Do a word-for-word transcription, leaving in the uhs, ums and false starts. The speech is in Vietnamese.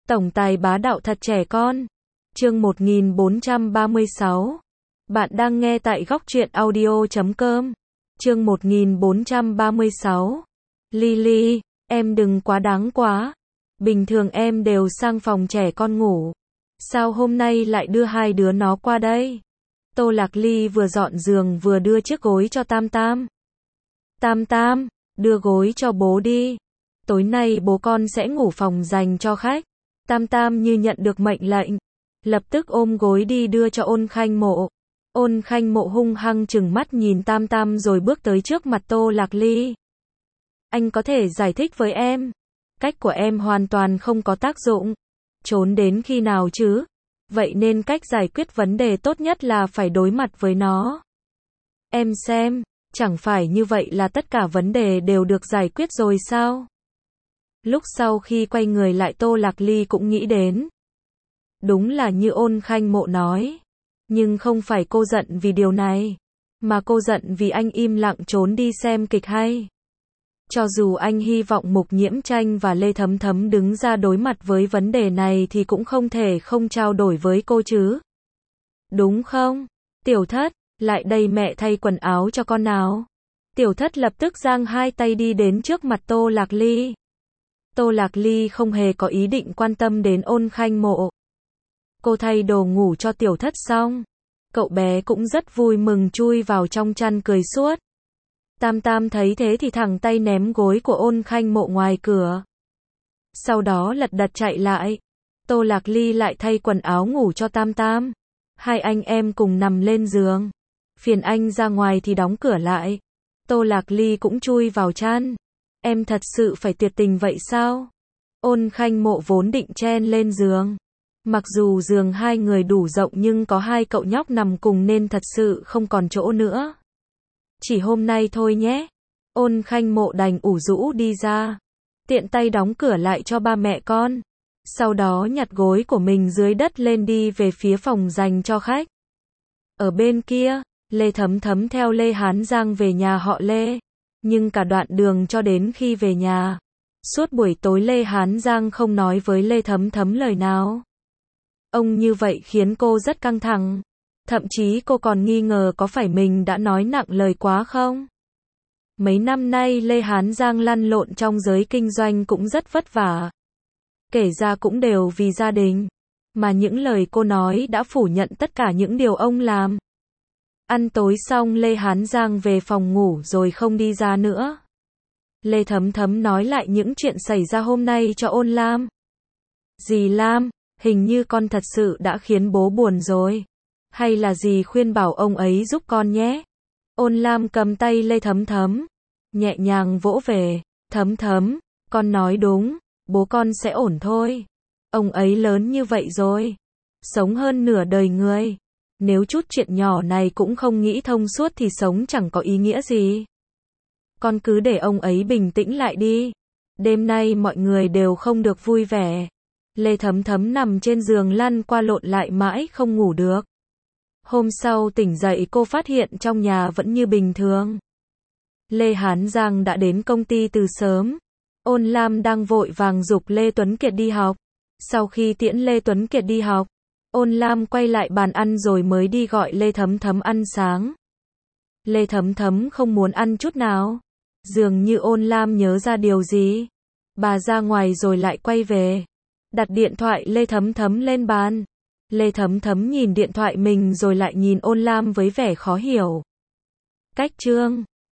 Tổng tài bá đạo thật trẻ con. Chương một nghìn bốn trăm ba mươi sáu. Bạn đang nghe tại góc truyện audio chấm com. Chương một nghìn bốn trăm ba mươi sáu. Lily, em đừng quá đáng quá. Bình thường em đều sang phòng trẻ con ngủ. Sao hôm nay lại đưa hai đứa nó qua đây? Tô Lạc Ly vừa dọn giường vừa đưa chiếc gối cho Tam Tam. Tam Tam, đưa gối cho bố đi. Tối nay bố con sẽ ngủ phòng dành cho khách. Tam Tam như nhận được mệnh lệnh, lập tức ôm gối đi đưa cho Ôn Khanh Mộ. Ôn Khanh Mộ hung hăng trừng mắt nhìn Tam Tam rồi bước tới trước mặt Tô Lạc Ly. Anh có thể giải thích với em. Cách của em hoàn toàn không có tác dụng. Trốn đến khi nào chứ? Vậy nên cách giải quyết vấn đề tốt nhất là phải đối mặt với nó. Em xem, chẳng phải như vậy là tất cả vấn đề đều được giải quyết rồi sao? Lúc sau khi quay người lại Tô Lạc Ly cũng nghĩ đến. Đúng là như Ôn Khanh Mộ nói. Nhưng không phải cô giận vì điều này. Mà cô giận vì anh im lặng trốn đi xem kịch hay. Cho dù anh hy vọng Mục Nhiễm Tranh và Lê Thấm Thấm đứng ra đối mặt với vấn đề này thì cũng không thể không trao đổi với cô chứ. Đúng không? Tiểu Thất, lại đây mẹ thay quần áo cho con nào. Tiểu Thất lập tức giang hai tay đi đến trước mặt Tô Lạc Ly. Tô Lạc Ly không hề có ý định quan tâm đến Ôn Khanh Mộ. Cô thay đồ ngủ cho Tiểu Thất xong. Cậu bé cũng rất vui mừng chui vào trong chăn cười suốt. Tam Tam thấy thế thì thẳng tay ném gối của Ôn Khanh Mộ ngoài cửa. Sau đó lật đật chạy lại. Tô Lạc Ly lại thay quần áo ngủ cho Tam Tam. Hai anh em cùng nằm lên giường. Phiền anh ra ngoài thì đóng cửa lại. Tô Lạc Ly cũng chui vào chăn. Em thật sự phải tuyệt tình vậy sao? Ôn Khanh Mộ vốn định chen lên giường. Mặc dù giường hai người đủ rộng nhưng có hai cậu nhóc nằm cùng nên thật sự không còn chỗ nữa. Chỉ hôm nay thôi nhé. Ôn Khanh Mộ đành ủ rũ đi ra. Tiện tay đóng cửa lại cho ba mẹ con. Sau đó nhặt gối của mình dưới đất lên đi về phía phòng dành cho khách. Ở bên kia, Lê Thấm Thấm theo Lê Hán Giang về nhà họ Lê. Nhưng cả đoạn đường cho đến khi về nhà, suốt buổi tối Lê Hán Giang không nói với Lê Thấm Thấm lời nào. Ông như vậy khiến cô rất căng thẳng. Thậm chí cô còn nghi ngờ có phải mình đã nói nặng lời quá không? Mấy năm nay Lê Hán Giang lăn lộn trong giới kinh doanh cũng rất vất vả. Kể ra cũng đều vì gia đình. Mà những lời cô nói đã phủ nhận tất cả những điều ông làm. Ăn tối xong Lê Hán Giang về phòng ngủ rồi không đi ra nữa. Lê Thấm Thấm nói lại những chuyện xảy ra hôm nay cho Ôn Lam. Dì Lam, hình như con thật sự đã khiến bố buồn rồi. Hay là dì khuyên bảo ông ấy giúp con nhé. Ôn Lam cầm tay Lê Thấm Thấm, nhẹ nhàng vỗ về. Thấm Thấm, con nói đúng, bố con sẽ ổn thôi. Ông ấy lớn như vậy rồi. Sống hơn nửa đời người. Nếu chút chuyện nhỏ này cũng không nghĩ thông suốt thì sống chẳng có ý nghĩa gì. Con cứ để ông ấy bình tĩnh lại đi. Đêm nay mọi người đều không được vui vẻ. Lê Thấm Thấm nằm trên giường lăn qua lộn lại mãi không ngủ được. Hôm sau tỉnh dậy cô phát hiện trong nhà vẫn như bình thường. Lê Hán Giang đã đến công ty từ sớm. Ôn Lam đang vội vàng giục Lê Tuấn Kiệt đi học. Sau khi tiễn Lê Tuấn Kiệt đi học, Ôn Lam quay lại bàn ăn rồi mới đi gọi Lê Thấm Thấm ăn sáng. Lê Thấm Thấm không muốn ăn chút nào. Dường như Ôn Lam nhớ ra điều gì. Bà ra ngoài rồi lại quay về. Đặt điện thoại Lê Thấm Thấm lên bàn. Lê Thấm Thấm nhìn điện thoại mình rồi lại nhìn Ôn Lam với vẻ khó hiểu. Cách chương